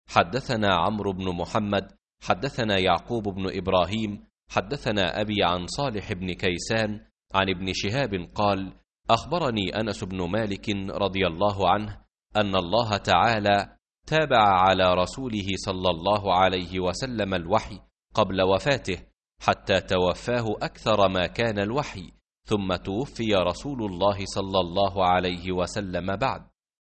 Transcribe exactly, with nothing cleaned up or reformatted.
حدثنا عمرو بن محمد حدثنا يعقوب بن إبراهيم حدثنا أبي عن صالح بن كيسان عن ابن شهاب قال: أخبرني أنس بن مالك رضي الله عنه أن الله تعالى تابع على رسوله صلى الله عليه وسلم الوحي قبل وفاته حتى توفاه أكثر ما كان الوحي، ثم توفي رسول الله صلى الله عليه وسلم بعد.